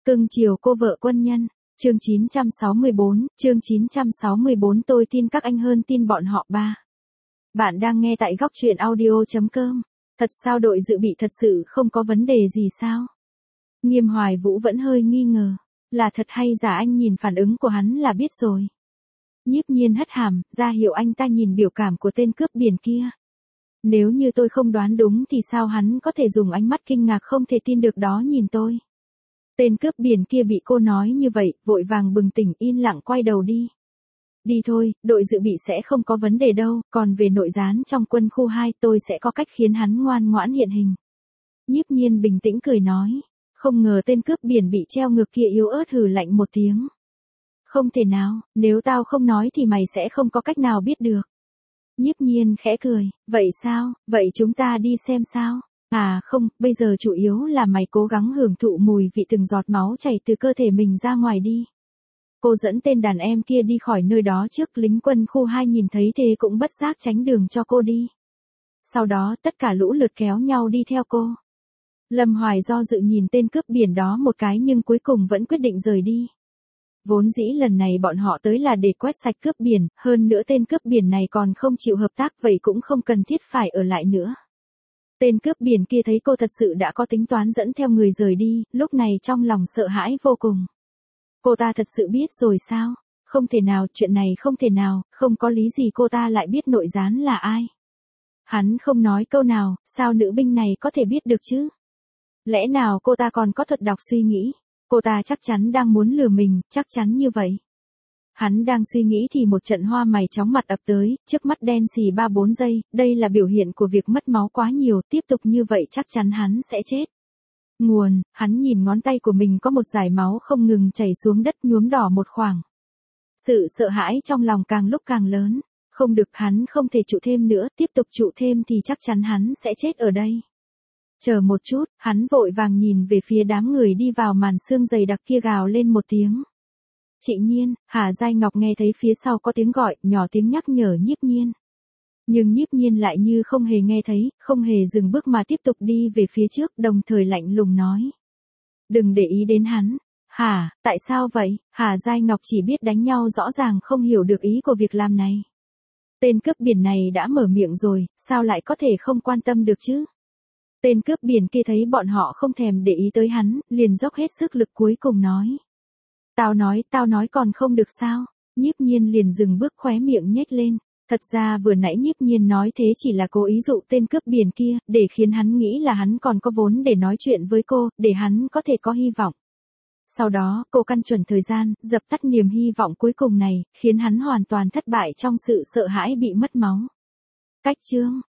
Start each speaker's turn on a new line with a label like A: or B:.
A: Cưng chiều cô vợ quân nhân. Chương 964, tôi tin các anh hơn tin bọn họ ba. Bạn đang nghe tại góc truyện audio.com. Thật sao đội dự bị thật sự không có vấn đề gì sao? Nghiêm Hoài Vũ vẫn hơi nghi ngờ. Là thật hay giả, anh nhìn phản ứng của hắn là biết rồi. Nhiếp Nhiên hất hàm, ra hiệu anh ta nhìn biểu cảm của tên cướp biển kia. Nếu như tôi không đoán đúng thì sao hắn có thể dùng ánh mắt kinh ngạc không thể tin được đó nhìn tôi. Tên cướp biển kia bị cô nói như vậy, vội vàng bừng tỉnh yên lặng quay đầu đi. Đi thôi, đội dự bị sẽ không có vấn đề đâu, còn về nội gián trong quân khu 2 tôi sẽ có cách khiến hắn ngoan ngoãn hiện hình. Nhiếp Nhiên bình tĩnh cười nói, không ngờ tên cướp biển bị treo ngược kia yếu ớt hừ lạnh một tiếng. Không thể nào, nếu tao không nói thì mày sẽ không có cách nào biết được. Nhiếp Nhiên khẽ cười, vậy sao, vậy chúng ta đi xem sao? À không, bây giờ chủ yếu là mày cố gắng hưởng thụ mùi vị từng giọt máu chảy từ cơ thể mình ra ngoài đi. Cô dẫn tên đàn em kia đi khỏi nơi đó trước, lính quân khu 2 nhìn thấy thế cũng bất giác tránh đường cho cô đi. Sau đó tất cả lũ lượt kéo nhau đi theo cô. Lâm Hoài do dự nhìn tên cướp biển đó một cái nhưng cuối cùng vẫn quyết định rời đi. Vốn dĩ lần này bọn họ tới là để quét sạch cướp biển, hơn nữa tên cướp biển này còn không chịu hợp tác, vậy cũng không cần thiết phải ở lại nữa. Tên cướp biển kia thấy cô thật sự đã có tính toán dẫn theo người rời đi, lúc này trong lòng sợ hãi vô cùng. Cô ta thật sự biết rồi sao? Không thể nào, chuyện này không thể nào, không có lý gì cô ta lại biết nội gián là ai. Hắn không nói câu nào, sao nữ binh này có thể biết được chứ? Lẽ nào cô ta còn có thuật đọc suy nghĩ? Cô ta chắc chắn đang muốn lừa mình, chắc chắn như vậy. Hắn đang suy nghĩ thì một trận hoa mày chóng mặt ập tới, trước mắt đen xì 3-4 giây, đây là biểu hiện của việc mất máu quá nhiều, tiếp tục như vậy chắc chắn hắn sẽ chết. Nguồn, hắn nhìn ngón tay của mình có một dải máu không ngừng chảy xuống đất nhuốm đỏ một khoảng. Sự sợ hãi trong lòng càng lúc càng lớn, không được, hắn không thể trụ thêm nữa, tiếp tục trụ thêm thì chắc chắn hắn sẽ chết ở đây. Chờ một chút, hắn vội vàng nhìn về phía đám người đi vào màn sương dày đặc kia, gào lên một tiếng. Chị Nhiên, Hà Giai Ngọc nghe thấy phía sau có tiếng gọi, nhỏ tiếng nhắc nhở Nhiếp Nhiên. Nhưng Nhiếp Nhiên lại như không hề nghe thấy, không hề dừng bước mà tiếp tục đi về phía trước, đồng thời lạnh lùng nói. Đừng để ý đến hắn. Hả, tại sao vậy? Hà Giai Ngọc chỉ biết đánh nhau, rõ ràng không hiểu được ý của việc làm này. Tên cướp biển này đã mở miệng rồi, sao lại có thể không quan tâm được chứ? Tên cướp biển kia thấy bọn họ không thèm để ý tới hắn, liền dốc hết sức lực cuối cùng nói. Tao nói còn không được sao? Nhiếp Nhiên liền dừng bước, khóe miệng nhếch lên. Thật ra vừa nãy Nhiếp Nhiên nói thế chỉ là cố ý dụ tên cướp biển kia, để khiến hắn nghĩ là hắn còn có vốn để nói chuyện với cô, để hắn có thể có hy vọng. Sau đó, cô căn chuẩn thời gian, dập tắt niềm hy vọng cuối cùng này, khiến hắn hoàn toàn thất bại trong sự sợ hãi bị mất máu. Cách chương